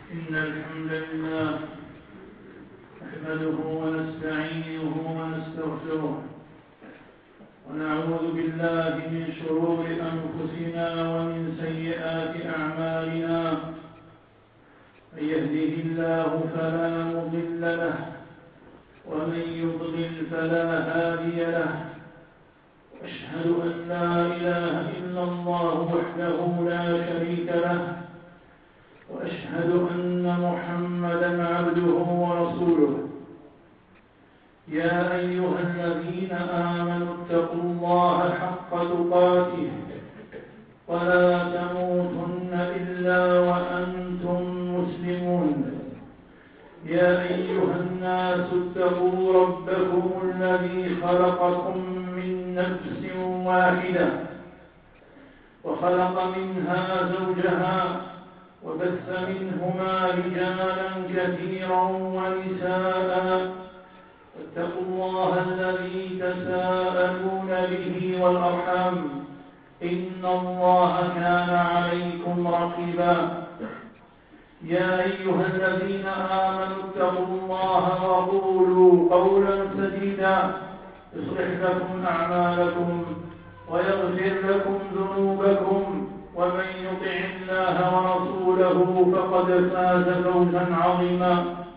إن الحمد لله نحمده ونستعينه ونستغفره ونعوذ بالله من شرور أنفسنا ومن سيئات أعمالنا. من يهده الله فلا مضل له ومن يضلل فلا هادي له. أشهد أن لا إله إلا الله وحده لا شريك له وأشهد أن محمدا عبده ورسوله. يا أيها الذين آمنوا اتقوا الله حق تقاته ولا تموتن إلا وأنتم مسلمون. يا أيها الناس اتقوا ربكم الذي خلقكم من نفس واحدة وخلق منها زوجها وبث منهما رجالا كثيرا ونساء. واتقوا الله الذي تساءلون به والأرحام إن الله كان عليكم رقيبا. يا أيها الذين آمنوا اتقوا الله وقولوا قولا سديدا يصلح لكم أعمالكم ويغفر لكم ذنوبكم ومن يطع الله ورسوله فقد فاز فوزا عظيما.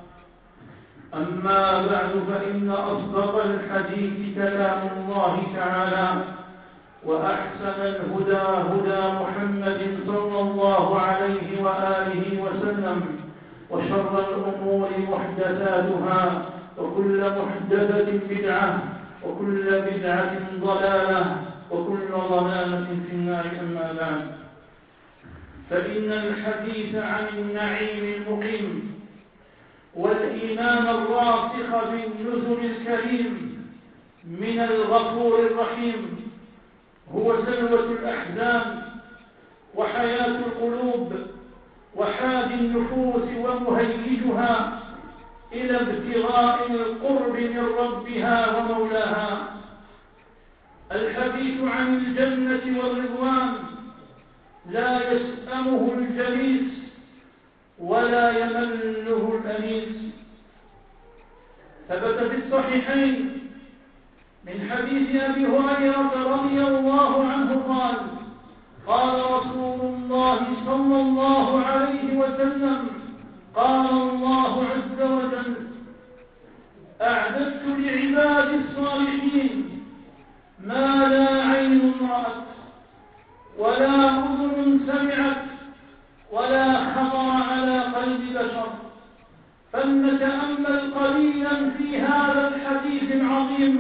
أما بعد فإن أصدق الحديث كلام الله تعالى وأحسن الهدى هدى محمد صلى الله عليه وآله وسلم وشر الأمور محدثاتها وكل محدثة بدعة وكل بدعة ضلالة وكل ضلالة في النار. أما بعد فإن الحديث عن النعيم المقيم والإيمان الراسخ بالنزل الكريم من الغفور الرحيم هو سلوة الأحزان وحياة القلوب وحاد النفوس ومهيجها إلى ابتغاء القرب من ربها ومولاها. الحديث عن الجنة والرضوان لا يسأمه الجليس ولا يمله الأنيس. ثبت في الصحيحين من حديث أبي هريرة رضي الله عنه قال: قال رسول الله صلى الله عليه وسلم: قال الله عز وجل: أعددت لعبادي الصالحين ما لا عين رأت ولا أذن سمعت ولا خطر على قلب بشر. فلنتأمل قليلا في هذا الحديث العظيم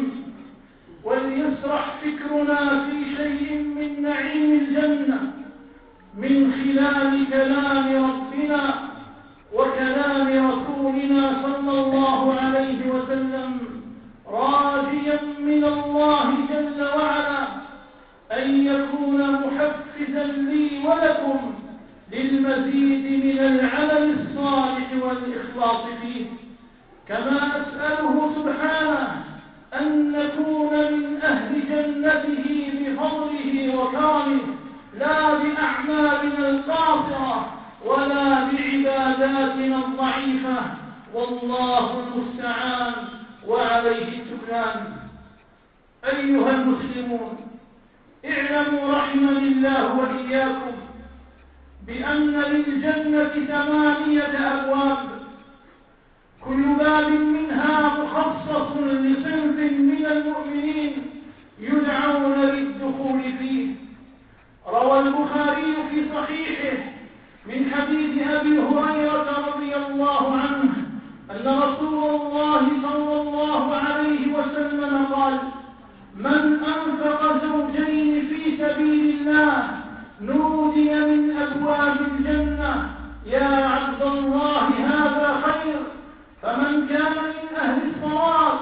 وليسرح فكرنا في شيء من نعيم الجنة من خلال كلام ربنا وكلام رسولنا صلى الله عليه وسلم، راجيا من الله جل وعلا أن يكون محفزا لي ولكم للمزيد من العمل الصالح والإخلاص فيه. كما أسأله سبحانه أن نكون من أهل جنته بفضله وكرمه لا بأعمالنا القاصرة ولا بعباداتنا الضعيفة، والله المستعان وعليه التكلان. أيها المسلمون، اعلموا رحمني الله وإياكم بأن للجنة 8 أبواب، كل باب منها مخصص لصنف من المؤمنين يدعون للدخول فيه. روى البخاري في صحيحه من حديث أبي هريرة رضي الله عنه أن رسول الله صلى الله عليه وسلم قال: من أنفق زوجين في سبيل الله نودي من أبواب الجنة: يا عبد الله هذا خير. فمن كان من أهل الصلاة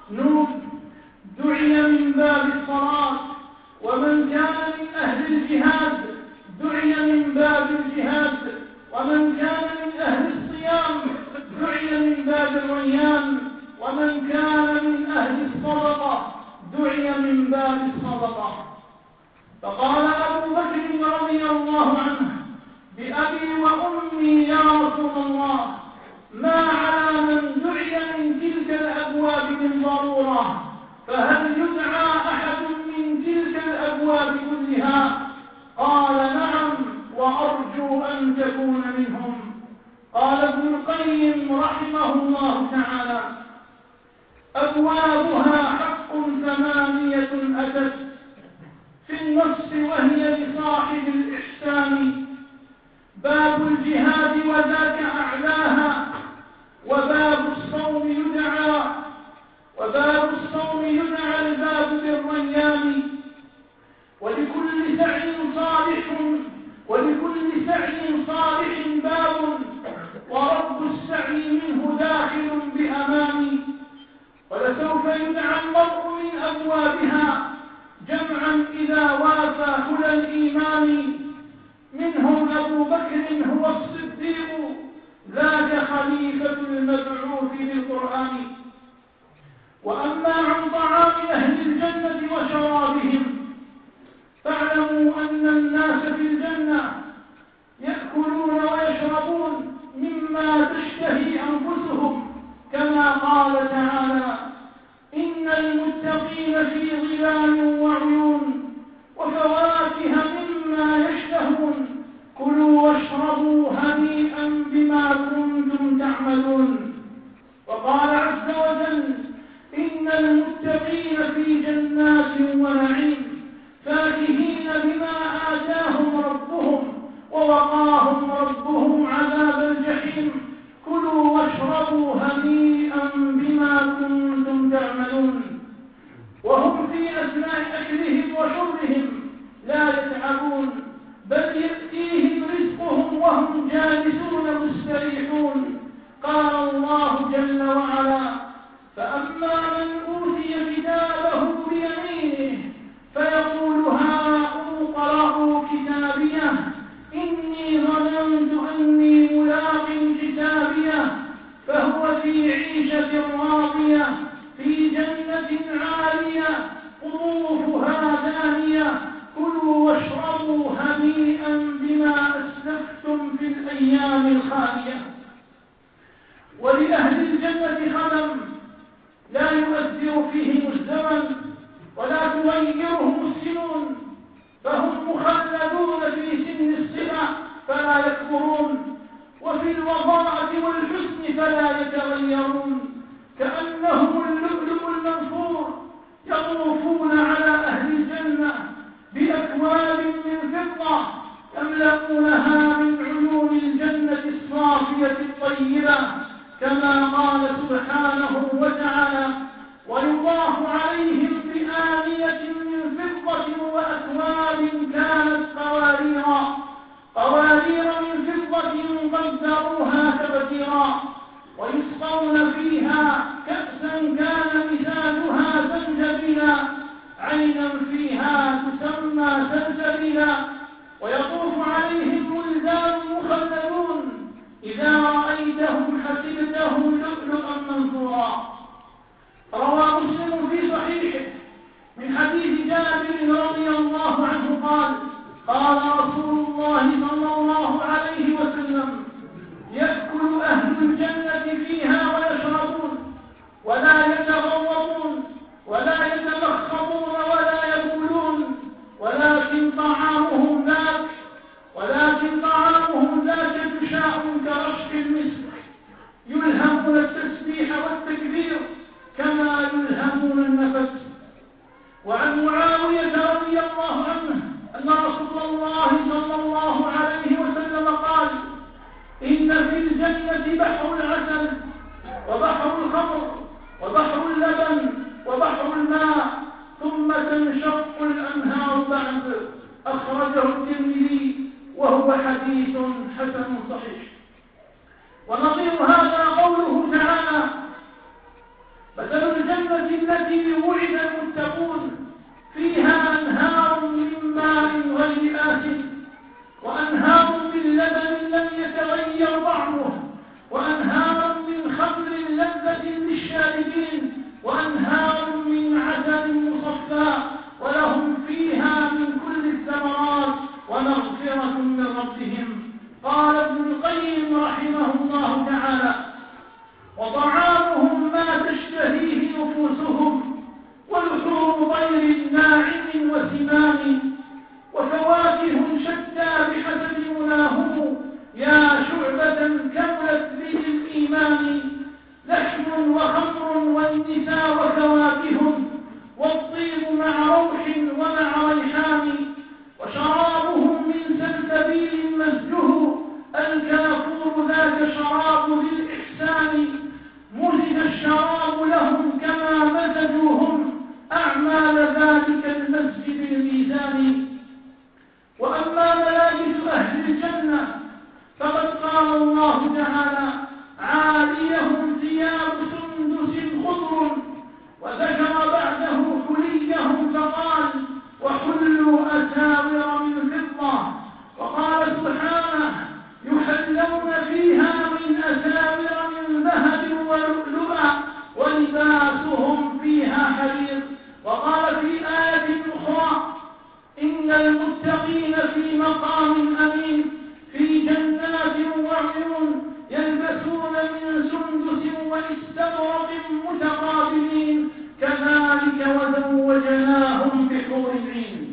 دعي من باب الصلاة، ومن كان من أهل الجهاد دعي من باب الجهاد، ومن كان من أهل الصيام دعي من باب الريان، ومن كان من أهل الصدقة دعي من باب الصدقة. فقال أبو بكر رضي الله عنه: بأبي وأمي يا رسول الله، ما على من دعي من تلك الأبواب من ضرورة، فهل يدعى أحد من تلك الأبواب كلها؟ قال نعم، وأرجو أن تكون منهم. قال ابن القيم رحمه الله تعالى: أبوابها حق 8 أتت في النص وهي لصاحب الإحسان: باب الجهاد وذاك أعلاها، وباب الصوم يدعى الباب بالريان. ولكل سعي صالح باب، ورب السعي منه داخل بأمان. ولسوف يدعى المرء من أبوابها جمعا إذا وافى هدى الإيمان. منهم أبو بكر هو الصديق، ذاك خليفة المبعوث بالقرآن. وأما عن طعام أهل الجنة وشرابهم، فاعلموا أن الناس في الجنة يأكلون ويشربون مما تشتهي أنفسهم، كما قال تعالى: إن المتقين في ظلال وعيون وفواكه مما يشتهون، كلوا واشربوا هنيئا بما كنتم تعملون. وقال عز وجل: إن المتقين في جنات ونعيم فاكهين بما آتاهم ربهم ووقاهم ربهم عذاب الجحيم، كلوا واشربوا هنيئا بما كنتم تعملون. وهم في أثناء أكلهم وشربهم لا يتعبون، بل يأتيهم رزقهم وهم جالسون مستريحون. قال الله جل وعلا: فأما من أوتي كتابه بيمينه فيقول هاؤم اقرءوا كتابيه إني ظننت أني ملاق كتابيه فهو في عيشة راضية في جنة عالية قطوفها دانية كلوا واشربوا هنيئا بما أسلفتم في الأيام الخالية. ولأهل الجنة خدم لا يؤثر فيهم الزمن ولا تغيرهم السنون، فهم مخلدون في سن الصبا فلا يكبرون، وفي الوضاءة والحسن فلا يتغيرون، كأنهم اللؤلؤ المنثور يطوفون على أهل الجنة بأكواب من فضة يملؤونها من عيون الجنة الصافية الطيبة، كما قال سبحانه وتعالى: ويطاف عليهم بآنية من فضة وأكواب كانت قوارير من فضة قدروها تبتيرا، ويسقون فيها كأسا كان مزاجها زنجبيلا عينا فيها تسمى سلسبيلا، ويطوف عليهم ولدان مخلدون إذا رأيتهم حسبتهم لؤلؤا منثورا. روى مسلم في صحيحه من حديث جابر رضي الله عنه قال: قال رسول الله صلى الله عليه وسلم: يأكل أهل الجنة فيها ويشربون ولا يتغوطون ولا يتمخضون ولا يبولون، ولكن طعامهم ذاك جشاء كرشف المسك، يلهمون التسبيح والتكبير كما يلهمون النفس. وعن معاوية رضي الله عنه أن رسول الله صلى الله عليه وسلم قال: إن في الجنة بحر العسل وبحر الخمر وبحر اللبن وبحر الماء ثم تنشق الأنهار بعد. أخرجه الترمذي وهو حديث حسن صحيح. ونظير هذا قوله تعالى: مثل الجنة التي وعد المتقون فيها أنهار من ماء غير آسن وأنهار من لبن لم يتغير طعمه وأنهار من خمر لذة للشاربين وأنهار من عسل مصفى، ولهم فيها من كل الثمرات ومغفرة من ربهم. الشراب بالإحسان مزج الشراب لهم كما مزجوهم أعمال ذلك المسجد بالميزان. وأما ملابس أهل الجنة فقد قال الله تعالى عاليهم ثياب سندس خضر، وذكر بعده حليهم فقال وحلوا أساور من فضة، وقال سبحانه يحلون فيها من أساور من ذهب ولؤلؤا ولباسهم فيها حرير. وقال في آية أخرى إن المتقين في مقام أمين في جنات وعيون يلبسون من سندس واستبرق متقابلين كذلك وزوجناهم بحور عين.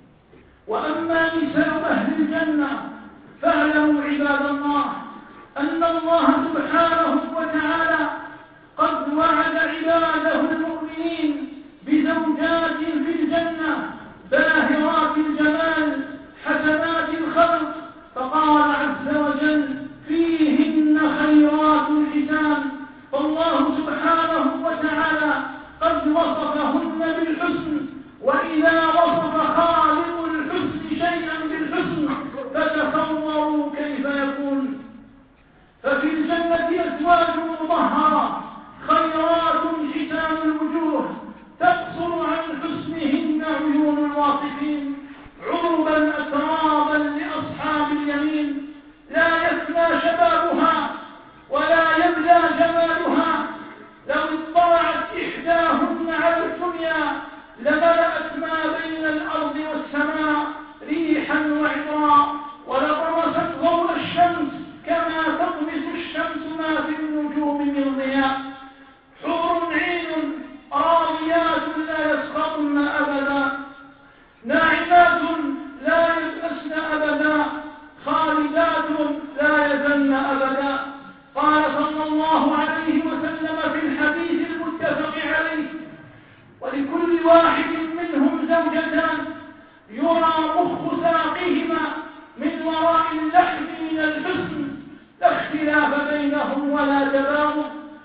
وأما نساء أهل الجنة فاعلموا عباد الله أن الله سبحانه وتعالى قد وعد عباده المؤمنين بزوجات في الجنة باهرات الجمال حسنات الخلق، فقال عز وجل فيهن خيرات حسان. فالله سبحانه وتعالى قد وصفهن بالحسن، وإذا وصف خالق الحسن شيئا بالحسن فتصوروا كيف يكون. ففي الجنة أزواج مطهرة خيرات حسان الوجوه تقصر عن حسنهن عيون الواصفين، عربا أترابا لأصحاب اليمين، لا يفنى شبابها ولا يبلى جمالها. لو اطلعت إحداهن على الدنيا لملأت ما بين الأرض والسماء ريحا وعطرا، ولطمست ضوء الشمس كما تطمس الشمس ما في النجوم من ضياء. حور عين راضيات لا يسخطن أبدا، ناعمات لا يبأسن أبدا، خالدات لا يزلن أبدا. قال صلى الله عليه وسلم في الحديث المتفق عليه ولكل واحد منهم زوجتان يرى مخ ساقهما من وراء اللحم من الحسن، لا اختلاف بينهم ولا تباغض،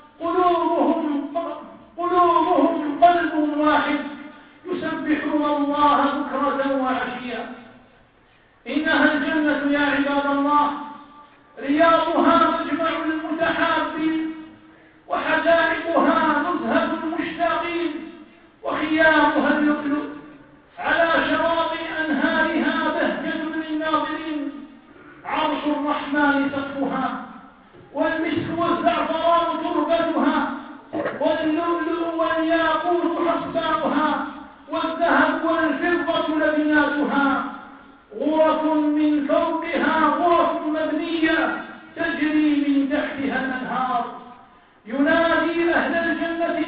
قلوبهم قلب واحد يسبحون الله بكرة وعشيا. إنها الجنة يا عباد الله رياضها مجمع المتحابين، وحدائقها نزهة المشتاقين، وخيامها اللؤلؤ، على شواطئ أنهارها بهجة للناظرين، عرش الرحمن سقفها، والمسك والزعفران تربتها، واللؤلؤ والياقوت حصباؤها، والذهب والفضة لبناتها، غرف من فوقها غرف مبنية تجري من تحتها الأنهار. ينادي أهل الجنة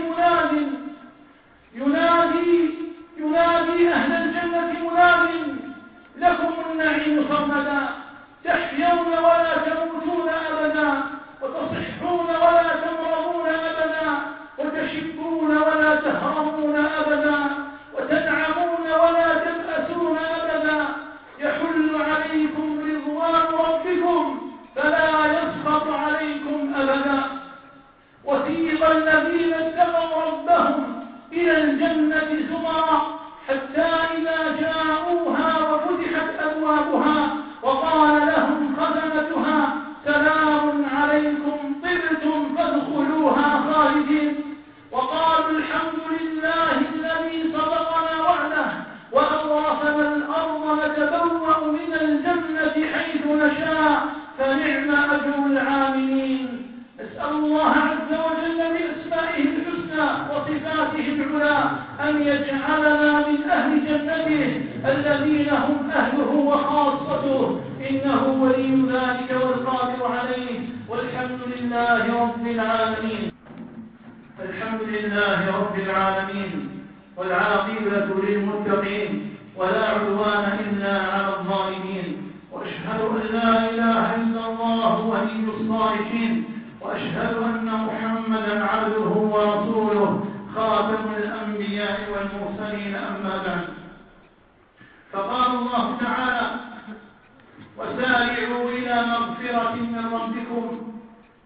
ينادي أهل الجنة مناد لكم النعيم صمدا، تحيون ولا تموتون أبدا، وتصحون ولا تمرضون أبدا، وتشبون ولا تهرمون أبدا، وتنعمون ولا تبأسون أبدا. يحل عليكم رضوان ربكم فلا يسخط عليكم أبدا. وسيق الذين اتقوا ربهم إلى الجنة زمرا حتى إذا جاءوها وفتحت أبوابها وقال لهم خزنتها سلام عليكم طبتم فادخلوها خالدين، وقالوا الحمد لله الذي صدقنا وعده وأورثنا الأرض نتبوأ من الجنة حيث نشاء فنعم أجر العاملين. نسأل الله عز وجل بأسمائه الحسنى وصفاته العلى أن يجعلنا من أهل جنته الذين هم أهله وخاصته، إنه ولي ذلك والقادر عليه. والحمد لله رب العالمين. الحمد لله رب العالمين، والعاقبة للمتقين، ولا عدوان إلا على الظالمين. وأشهد أن لا إله إلا الله ولي الصالحين، وأشهد أن محمدا عبده ورسوله خاتم الأنبياء والمرسلين. أما بعد، فقال الله تعالى وسارعوا إلى مغفرة من ربكم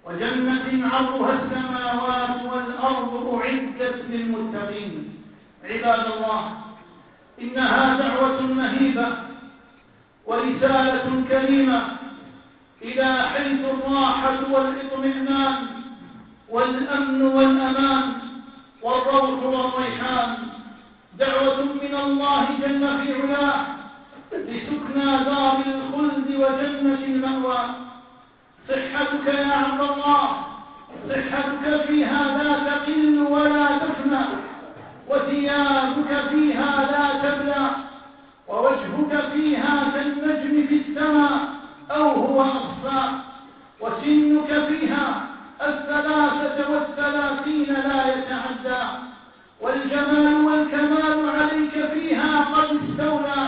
وجنة عرضها السماوات والأرض أعدت للمتقين. عباد الله، إنها دعوة مهيبة ورسالة كريمة إلى حيث الراحة والاطمئنان والأمن والأمان والروح والريحان، دعوة من الله جل في علاه لسكنى دار الخلد وجنة المأوى. صحتك يا عبد الله، صحتك فيها لا تقل ولا تفنى، وثيابك فيها لا تبلى، ووجهك فيها كالنجم في السماء أو هو أخفى، وسنك فيها 33 لا يتعدى، والجمال والكمال عليك فيها قد استولى.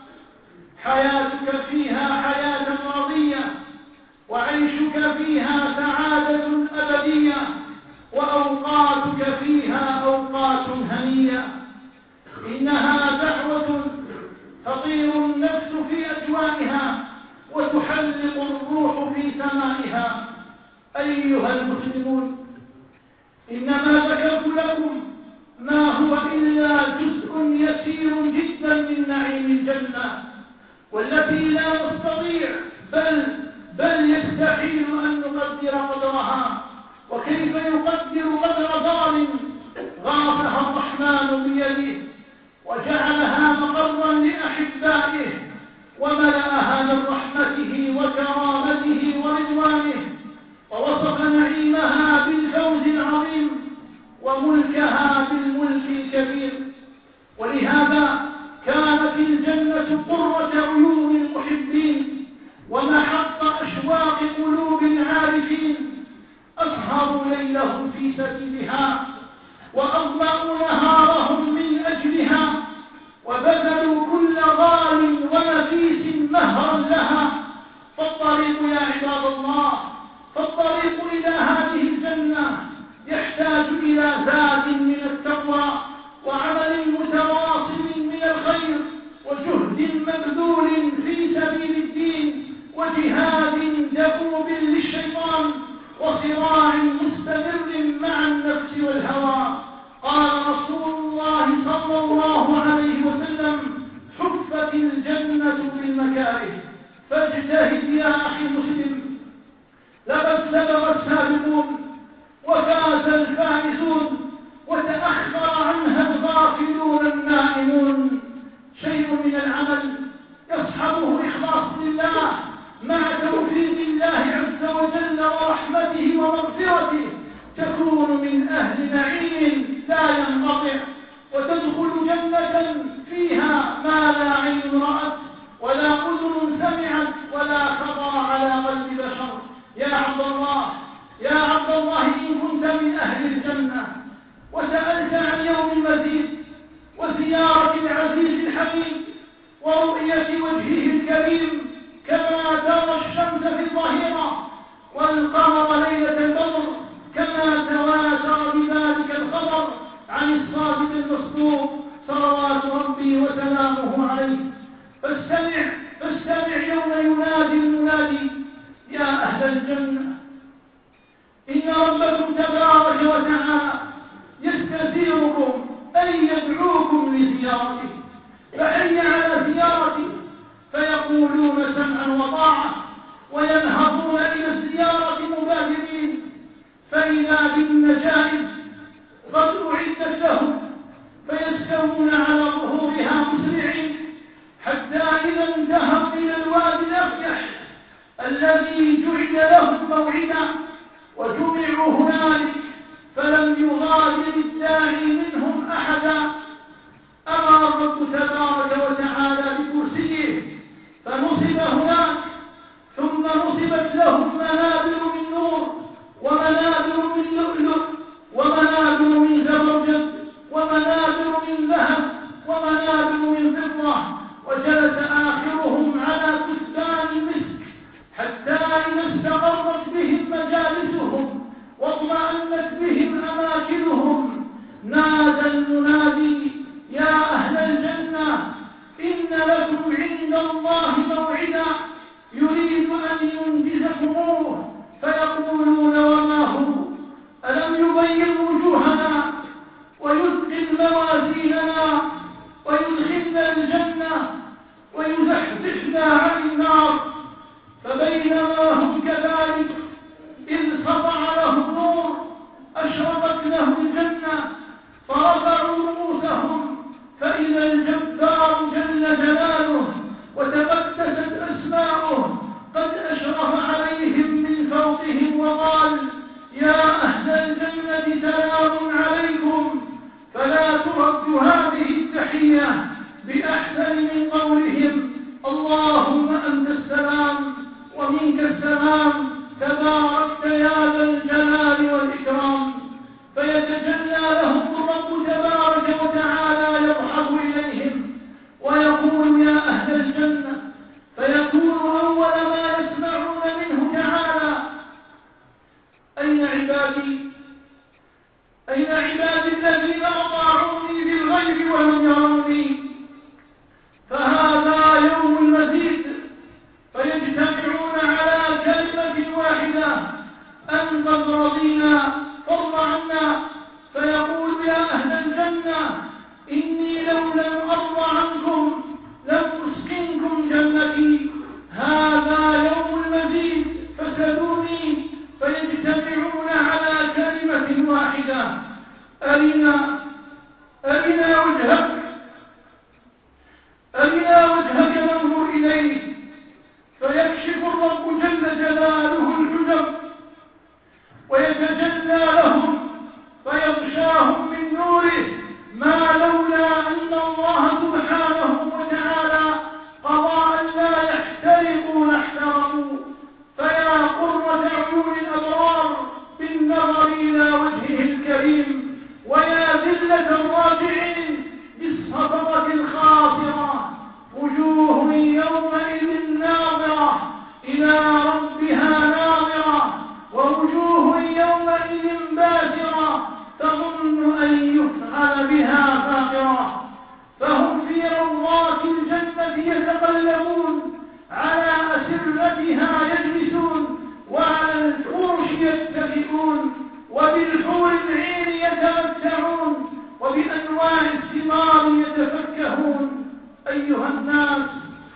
حياتك فيها حياة راضية، وعيشك فيها سعادة أبدية، وأوقاتك فيها أوقات هنية. إنها دعوة تطير النفس في أجوائها وتحلق الروح في سمائها. أيها المسلمون، إنما ذكرت لكم ما هو إلا جزء يسير جدا من نعيم الجنة، والتي لا نستطيع بل يستحيل أن نقدر قدرها. وكيف يقدر قدر دار غرسها الرحمن بيده وجعلها مقرا لأحبائه وملأها من رحمته وكرامته ورضوانه، ووصف نعيمها بالفوز العظيم وملكها بالملك الكبير. ولهذا كانت الجنة قرة عيون المحبين ومحط أشواق قلوب العارفين. أسهروا ليلهم في سبيلها وأضمأوا نهارهم من أجلها، وبذلوا كل غال ونفيس مهرا لها. فالطريق يا عباد الله، فالطريق إلى هذه الجنة يحتاج إلى زاد من التقوى وعمل متواصل من الخير وجهد مبذول في سبيل الدين وجهاد دؤوب للشيطان وصراع مستمر مع النفس والهوى. قال رسول الله صلى الله عليه وسلم: حفت الجنة بالمكاره. فاجتهد يا أخي المسلم، لقد سبق السابقون وفاز الفائزون وتأخر عنها الغافلون النائمون. شيء من العمل يصحبه إخلاص لله مع توفيق الله عز وجل ورحمته ومغفرته، تكون من أهل نعيم لا ينقطع، وتدخل جنة فيها ما لا عين رأت ولا أذن سمعت ولا خطر على قلب بشر. يا عبد الله، إن كنت من أهل الجنة وسألت عن يوم المزيد وزيارة العزيز الحميد ورؤية وجهه الكريم كما ترى الشمس في الظهيرة والقمر ليلة البدر، كما تواتر بذلك الخبر عن الصادق المصدوق صلوات ربي وسلامه عليه، فاستمع يوم ينادي المنادي: يا أهل الجنة، إن ربكم تبارك وتعالى يستثيركم أن يدعوكم لزيارته، فحي على زيارته، فيقولون سمعا وطاعة وينهضون إلى الزيارة مبادرين، فإذا بالنجائز قد أعدت لهم فيستوون على ظهورها مسرعين، حتى إذا انتهوا إلى الوادي الأفيح الذي جعل لهم موعدا وجمعوا هنالك فلم يغادر الداعي منهم أحدا، أمر الرب تبارك وتعالى بكرسيه فنصب هناك، ثم نصبت لهم منابر من نور ومنابر من لؤلؤ ومنابر من زبرجد ومنابر من ذهب ومنابر من فضة، وجلس آخرهم على بستان مسك، حتى إذا استقرت بهم مجالسهم واطمأنت بهم أماكنهم نادى المنادي: يا أهل الجنة، إن لكم عند الله موعدا يريد أن ينجزكموه، فيقول يا أهل الجنة سلام عليكم، فلا ترد هذه التحية بأحسن من قولهم اللهم أنت السلام ومنك السلام تباركت يا ذا الجلال والإكرام. فيتجلى لهم الرب تبارك وتعالى يضحك إليهم ويقول يا أهل الجنة، فيكون أول ما يسمعون منه تعالى أين عبادي؟ أين عبادي الذين أطاعوني بالغيب ولم يروني؟ فهذا يوم المزيد، فيجتمعون على كلمة واحدة أنت رضينا فارض عنا. فيقول يا أهل الجنة إني لو لم أرض عنكم لم أسكنكم جنتي، هذا يوم المزيد فسلوني. فيجتمعون على كلمة واحدة أرنا وجهك، أرنا وجهك ننظر إليه. فيكشف الرب جل جلاله الحجب ويتجلى لهم فيغشاهم من نوره ما لولا أن الله سبحانه وتعالى قضى أن لا يحترقوا لاحترقوا. فيا قرة عيون الأبرار بالنظر إلى وجهه الكريم، ويا ذلة الراجعين بالصفقة الخاسرة، وجوه يومئذ ناظرة إلى ربها ناظرة، ووجوه يومئذ باسرة تظن أن يفعل بها فاقرة. فهم في روضات الجنة يتقلبون، على أسرتها يجلسون، وعلى الفرش يتكئون، وبالحور العين يتمتعون، وبأنواع الثمار يتفكهون. أيها الناس،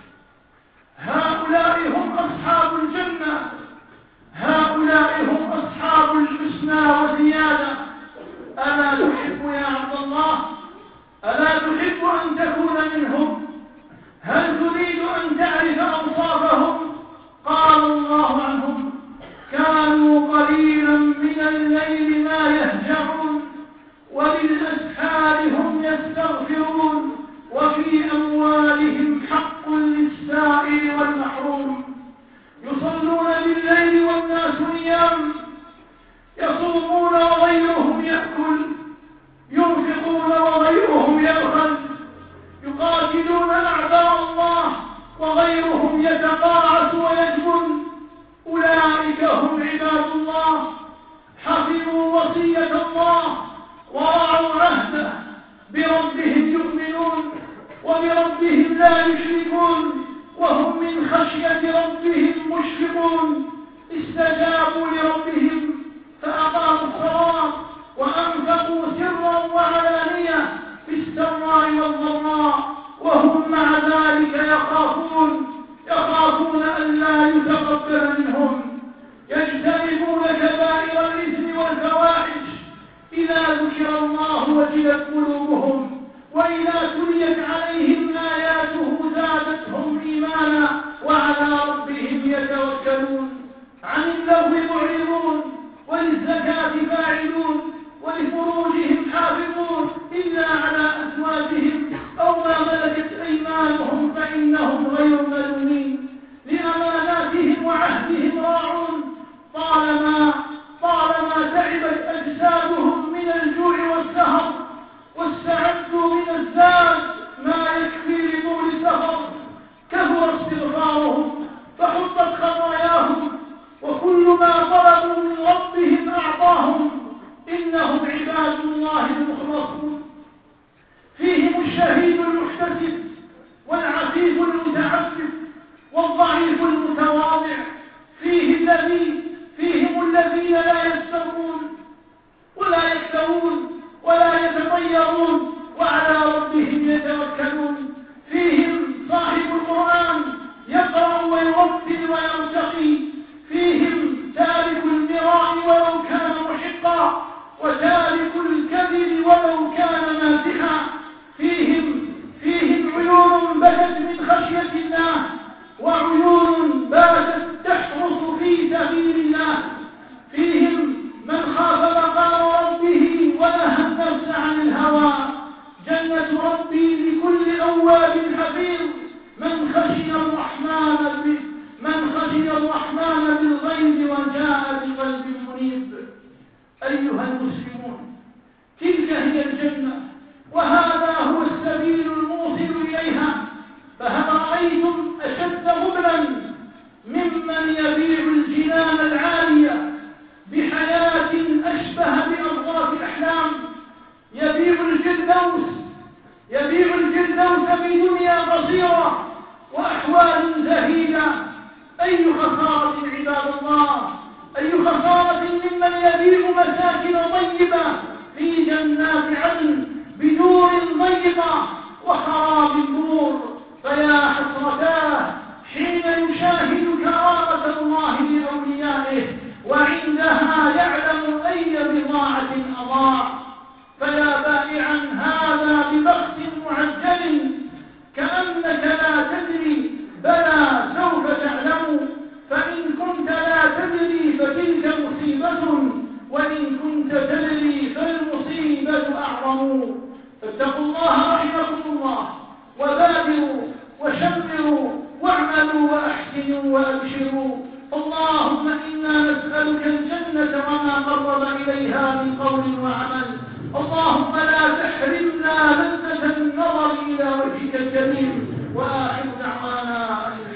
هؤلاء هم أصحاب الجنة، هؤلاء هم أصحاب الحسنى وزيادة. ألا تحب يا عبد الله؟ ألا تحب أن تكون منهم؟ هل تريد أن تعرف أوصافهم؟ قال الله عنهم كانوا قليلا من الليل ما يهجعون وبالأسحار هم يستغفرون وفي أموالهم حق للسائل والمحروم. يصلون بالليل والناس نيام، يصومون وغيرهم يأكل، ينفقون وغيرهم يبخل، يقاتلون أعداء الله وغيرهم يتقاعس ويجبن. أولئك هم عباد الله، حفظوا وصية الله ورعوا عهده، بربهم يؤمنون وبربهم لا يشركون، وهم من خشية ربهم مشفقون. استجابوا لربهم فأقاموا الصلاة وأنفقوا سرا وعلانية في السراء والضراء، وهم مع ذلك يخافون أن لا يتقبل منهم. يجتنبون كبائر الإثم والفواحش، إذا ذكر الله وجلت قلوبهم، وإذا تليت عليهم آياته زادتهم إيمانا وعلى ربهم يتوكلون. عن اللغو معرضون، وللزكاة فاعلون، ولفروجهم حافظون إلا على أزواجهم أو ما ملكت أيمانهم فإنهم غير ملومين. لأماناتهم وعهدهم راعون، طالما تعبت أجسادهم من الجوع والسهر، واستعدوا من الزاد ما يكفي لطول سفر. كثر استغفارهم فحطت خطاياهم، وكل ما طلبوا من ربهم أعطاهم. إنهم عباد الله المخلصون. فيهم الشهيد المحتسب، والعفيف المتعفف، والضعيف المتواضع. فيهم الذين لا يسترون ولا يكتوون ولا يتطيرون، وعلى ربهم يتوكلون. فيهم صاحب القرآن يقرأ ويرتل ويرتقي. فيهم تارك المراء ولو كان محقا، وتارك الكذب ولو كان مازحا. فيهم عيون بدت من خشية الله، وعيون باتت تحرس في سبيل الله. فيهم من الرحمن بالغيب وجاء بقلب منيب. أيها المسلمون، تلك هي الجنة، وهذا هو السبيل الموصل إليها. فهل رأيتم أشد غبلا ممن يبيع الجنان العالية بحياة أشبه بأضغاث الأحلام؟ يبيع الفردوس بدنيا قصيرة وأحوال زهيدة. أي خسارة عباد الله، أي خسارة ممن يبيع مساكن طيبة في جنات عدن بدور ضيقة وخراب دور. فيا حسرتاه حين يشاهد كرامة الله لأوليائه وعندها يعلم أي بضاعة أضاع. فيا بائعا هذا ببخت معجل كأنك لا تدري، بلى سوف تعلم. فإن كنت لا تدري فتلك مصيبة، وإن كنت تدري فالمصيبة أعظم. فاتقوا الله رحمكم الله، وبادروا وشمروا واعملوا وأحسنوا وأبشروا. اللهم إنا نسألك الجنة وما قرب إليها من قول وعمل. اللهم لا تحرمنا لذة النظر إلى وجهك الكريم. وآخر دعوانا